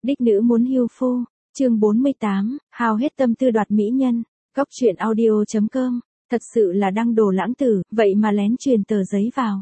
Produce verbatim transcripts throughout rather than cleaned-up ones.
Đích nữ muốn hưu phu, chương bốn mươi tám, hao hết tâm tư đoạt mỹ nhân, góc truyện audio.com, thật sự là đăng đồ lãng tử, vậy mà lén truyền tờ giấy vào.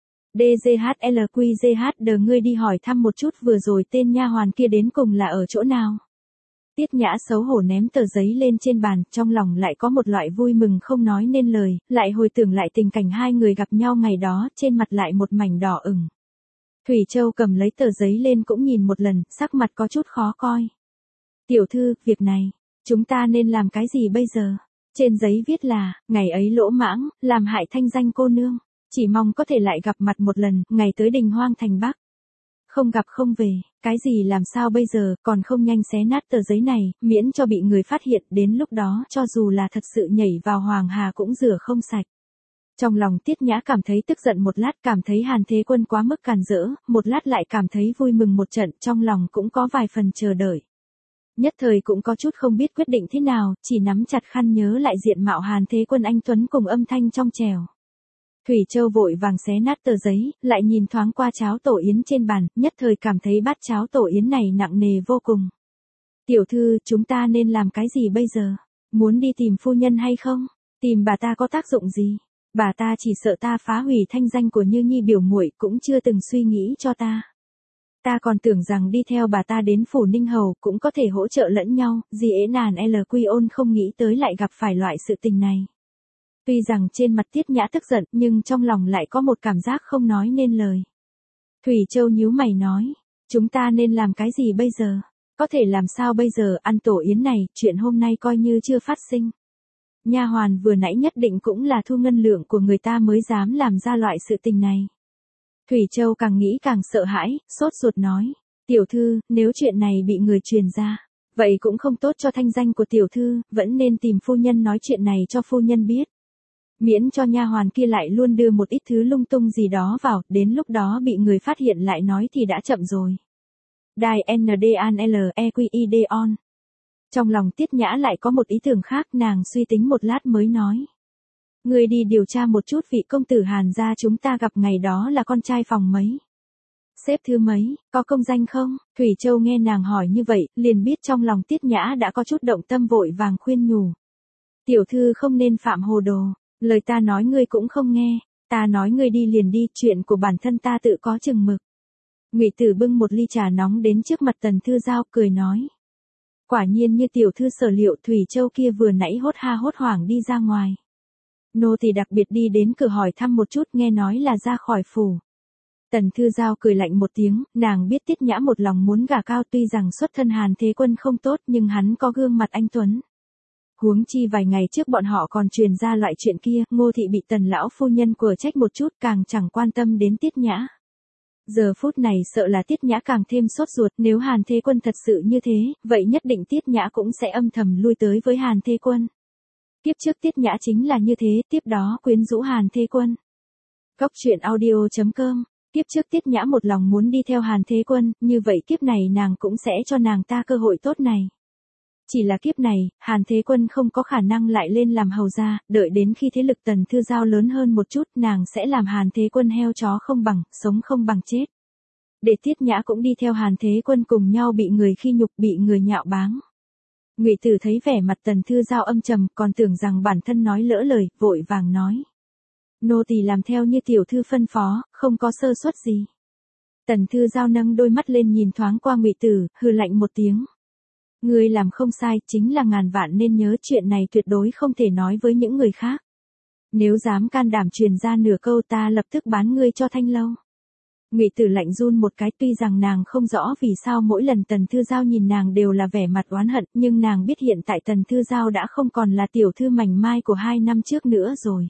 đê giê hát lờ quy giê hát đờ ngươi đi hỏi thăm một chút vừa rồi tên nha hoàn kia đến cùng là ở chỗ nào. Tiết Nhã xấu hổ ném tờ giấy lên trên bàn, trong lòng lại có một loại vui mừng không nói nên lời, lại hồi tưởng lại tình cảnh hai người gặp nhau ngày đó, trên mặt lại một mảnh đỏ ửng. Thủy Châu cầm lấy tờ giấy lên cũng nhìn một lần, sắc mặt có chút khó coi. Tiểu thư, việc này, chúng ta nên làm cái gì bây giờ? Trên giấy viết là, ngày ấy lỗ mãng, làm hại thanh danh cô nương, chỉ mong có thể lại gặp mặt một lần, ngày tới Đình Hoang thành Bắc. Không gặp không về, cái gì làm sao bây giờ, còn không nhanh xé nát tờ giấy này, miễn cho bị người phát hiện, đến lúc đó, cho dù là thật sự nhảy vào Hoàng Hà cũng rửa không sạch. Trong lòng Tiết Nhã cảm thấy tức giận một lát, cảm thấy Hàn Thế Quân quá mức càn rỡ, một lát lại cảm thấy vui mừng một trận, trong lòng cũng có vài phần chờ đợi. Nhất thời cũng có chút không biết quyết định thế nào, chỉ nắm chặt khăn nhớ lại diện mạo Hàn Thế Quân anh tuấn cùng âm thanh trong trẻo. Thủy Châu vội vàng xé nát tờ giấy, lại nhìn thoáng qua cháo tổ yến trên bàn, nhất thời cảm thấy bát cháo tổ yến này nặng nề vô cùng. Tiểu thư, chúng ta nên làm cái gì bây giờ? Muốn đi tìm phu nhân hay không? Tìm bà ta có tác dụng gì? Bà ta chỉ sợ ta phá hủy thanh danh của Như Nhi biểu muội, cũng chưa từng suy nghĩ cho ta. Ta còn tưởng rằng đi theo bà ta đến phủ Ninh Hầu cũng có thể hỗ trợ lẫn nhau, gì ế nàn L Quy ôn không nghĩ tới lại gặp phải loại sự tình này. Tuy rằng trên mặt Tiết Nhã tức giận, nhưng trong lòng lại có một cảm giác không nói nên lời. Thủy Châu nhíu mày nói, chúng ta nên làm cái gì bây giờ? Có thể làm sao bây giờ, ăn tổ yến này, chuyện hôm nay coi như chưa phát sinh. Nha hoàn vừa nãy nhất định cũng là thu ngân lượng của người ta mới dám làm ra loại sự tình này. Thủy Châu càng nghĩ càng sợ hãi, sốt ruột nói, tiểu thư, nếu chuyện này bị người truyền ra, vậy cũng không tốt cho thanh danh của tiểu thư, vẫn nên tìm phu nhân nói chuyện này cho phu nhân biết. Miễn cho nha hoàn kia lại luôn đưa một ít thứ lung tung gì đó vào, đến lúc đó bị người phát hiện lại nói thì đã chậm rồi. Đài en đê an lờ e quy i đê on. Trong lòng Tiết Nhã lại có một ý tưởng khác, nàng suy tính một lát mới nói. Người đi điều tra một chút vị công tử Hàn gia chúng ta gặp ngày đó là con trai phòng mấy. Xếp thứ mấy, có công danh không? Thủy Châu nghe nàng hỏi như vậy, liền biết trong lòng Tiết Nhã đã có chút động tâm, vội vàng khuyên nhủ. Tiểu thư không nên phạm hồ đồ, lời ta nói ngươi cũng không nghe, ta nói ngươi đi liền đi, chuyện của bản thân ta tự có chừng mực. Ngụy Tử bưng một ly trà nóng đến trước mặt Tần Thư Giao, cười nói. Quả nhiên như tiểu thư sở liệu, Thủy Châu kia vừa nãy hốt ha hốt hoảng đi ra ngoài. Nô tỳ đặc biệt đi đến cửa hỏi thăm một chút, nghe nói là ra khỏi phủ. Tần Thư Giao cười lạnh một tiếng, nàng biết Tiết Nhã một lòng muốn gả cao, tuy rằng xuất thân Hàn Thế Quân không tốt nhưng hắn có gương mặt anh tuấn. Huống chi vài ngày trước bọn họ còn truyền ra loại chuyện kia, Ngô thị bị Tần lão phu nhân của trách một chút, càng chẳng quan tâm đến Tiết Nhã. Giờ phút này sợ là Tiết Nhã càng thêm sốt ruột, nếu Hàn Thế Quân thật sự như thế, vậy nhất định Tiết Nhã cũng sẽ âm thầm lui tới với Hàn Thế Quân. Kiếp trước Tiết Nhã chính là như thế, tiếp đó quyến rũ Hàn Thế Quân. Góc truyện audio.com, kiếp trước Tiết Nhã một lòng muốn đi theo Hàn Thế Quân, như vậy kiếp này nàng cũng sẽ cho nàng ta cơ hội tốt này. Chỉ là kiếp này, Hàn Thế Quân không có khả năng lại lên làm hầu gia, đợi đến khi thế lực Tần Thư Giao lớn hơn một chút, nàng sẽ làm Hàn Thế Quân heo chó không bằng, sống không bằng chết. Để Tiết Nhã cũng đi theo Hàn Thế Quân cùng nhau bị người khi nhục, bị người nhạo báng. Ngụy Tử thấy vẻ mặt Tần Thư Giao âm trầm, còn tưởng rằng bản thân nói lỡ lời, vội vàng nói. Nô tỳ làm theo như tiểu thư phân phó, không có sơ suất gì. Tần Thư Giao nâng đôi mắt lên nhìn thoáng qua Ngụy Tử, hừ lạnh một tiếng. Ngươi làm không sai, chính là ngàn vạn nên nhớ chuyện này tuyệt đối không thể nói với những người khác. Nếu dám can đảm truyền ra nửa câu ta lập tức bán ngươi cho Thanh Lâu. Ngụy Tử lạnh run một cái, tuy rằng nàng không rõ vì sao mỗi lần Tần Thư Giao nhìn nàng đều là vẻ mặt oán hận, nhưng nàng biết hiện tại Tần Thư Giao đã không còn là tiểu thư mảnh mai của hai năm trước nữa rồi.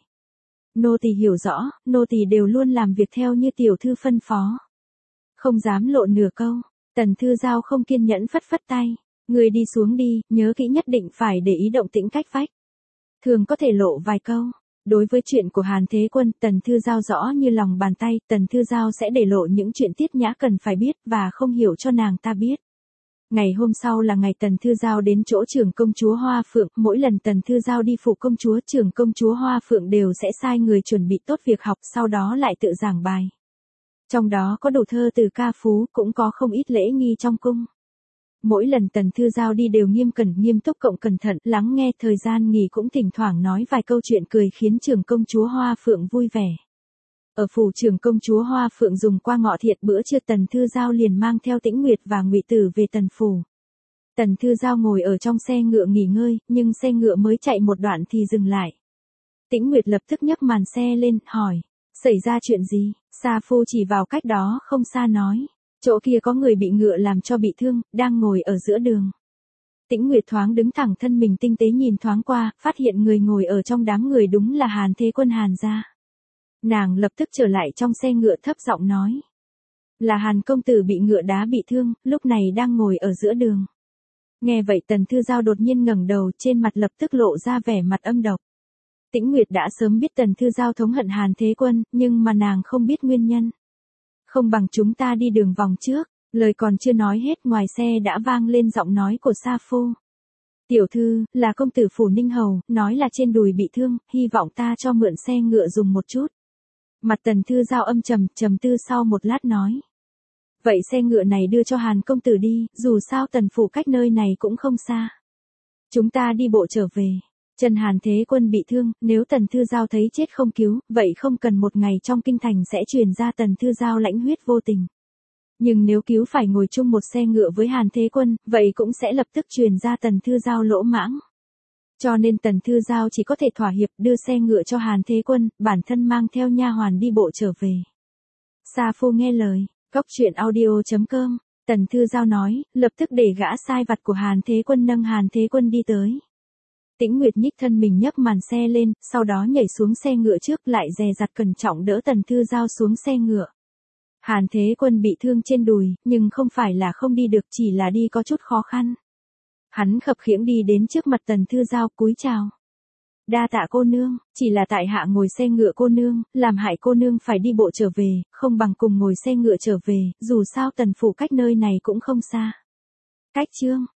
Nô tỳ hiểu rõ, nô tỳ đều luôn làm việc theo như tiểu thư phân phó. Không dám lộ nửa câu, Tần Thư Giao không kiên nhẫn phất phất tay. Người đi xuống đi, nhớ kỹ nhất định phải để ý động tĩnh cách vách. Thường có thể lộ vài câu. Đối với chuyện của Hàn Thế Quân, Tần Thư Giao rõ như lòng bàn tay, Tần Thư Giao sẽ để lộ những chuyện Tiết Nhã cần phải biết và không hiểu cho nàng ta biết. Ngày hôm sau là ngày Tần Thư Giao đến chỗ trưởng công chúa Hoa Phượng, mỗi lần Tần Thư Giao đi phủ công chúa, trưởng công chúa Hoa Phượng đều sẽ sai người chuẩn bị tốt việc học, sau đó lại tự giảng bài. Trong đó có đủ thơ từ ca phú, cũng có không ít lễ nghi trong cung. Mỗi lần Tần Thư Giao đi đều nghiêm cẩn nghiêm túc cộng cẩn thận, lắng nghe, thời gian nghỉ cũng thỉnh thoảng nói vài câu chuyện cười khiến trưởng công chúa Hoa Phượng vui vẻ. Ở phủ trưởng công chúa Hoa Phượng dùng qua ngọ thiện bữa trưa, Tần Thư Giao liền mang theo Tĩnh Nguyệt và Ngụy Tử về Tần phủ. Tần Thư Giao ngồi ở trong xe ngựa nghỉ ngơi, nhưng xe ngựa mới chạy một đoạn thì dừng lại. Tĩnh Nguyệt lập tức nhấc màn xe lên, hỏi, xảy ra chuyện gì? Sa Phu chỉ vào cách đó không xa nói, chỗ kia có người bị ngựa làm cho bị thương, đang ngồi ở giữa đường. Tĩnh Nguyệt thoáng đứng thẳng thân mình tinh tế nhìn thoáng qua, phát hiện người ngồi ở trong đám người đúng là Hàn Thế Quân Hàn gia. Nàng lập tức trở lại trong xe ngựa thấp giọng nói, là Hàn công tử bị ngựa đá bị thương, lúc này đang ngồi ở giữa đường. Nghe vậy Tần Thư Giao đột nhiên ngẩng đầu, trên mặt lập tức lộ ra vẻ mặt âm độc. Tĩnh Nguyệt đã sớm biết Tần Thư Giao thống hận Hàn Thế Quân, nhưng mà nàng không biết nguyên nhân. Không bằng chúng ta đi đường vòng trước, lời còn chưa nói hết ngoài xe đã vang lên giọng nói của Sa Phu. Tiểu thư, là công tử phủ Ninh Hầu, nói là trên đùi bị thương, hy vọng ta cho mượn xe ngựa dùng một chút. Mặt Tần Thư Giao âm trầm, trầm tư sau một lát nói. Vậy xe ngựa này đưa cho Hàn công tử đi, dù sao Tần phủ cách nơi này cũng không xa. Chúng ta đi bộ trở về. Trần Hàn Thế Quân bị thương, nếu Tần Thư Giao thấy chết không cứu, vậy không cần một ngày trong kinh thành sẽ truyền ra Tần Thư Giao lãnh huyết vô tình. Nhưng nếu cứu phải ngồi chung một xe ngựa với Hàn Thế Quân, vậy cũng sẽ lập tức truyền ra Tần Thư Giao lỗ mãng. Cho nên Tần Thư Giao chỉ có thể thỏa hiệp đưa xe ngựa cho Hàn Thế Quân, bản thân mang theo nha hoàn đi bộ trở về. Sa Phu nghe lời, Cốc truyện audio chấm com, Tần Thư Giao nói, lập tức để gã sai vặt của Hàn Thế Quân nâng Hàn Thế Quân đi tới. Tĩnh Nguyệt nhích thân mình nhấc màn xe lên, sau đó nhảy xuống xe ngựa trước, lại dè dặt cẩn trọng đỡ Tần Thư Giao xuống xe ngựa. Hàn Thế Quân bị thương trên đùi, nhưng không phải là không đi được, chỉ là đi có chút khó khăn. Hắn khập khiễng đi đến trước mặt Tần Thư Giao cúi chào. Đa tạ cô nương, chỉ là tại hạ ngồi xe ngựa cô nương, làm hại cô nương phải đi bộ trở về, không bằng cùng ngồi xe ngựa trở về, dù sao Tần phủ cách nơi này cũng không xa. Cách chương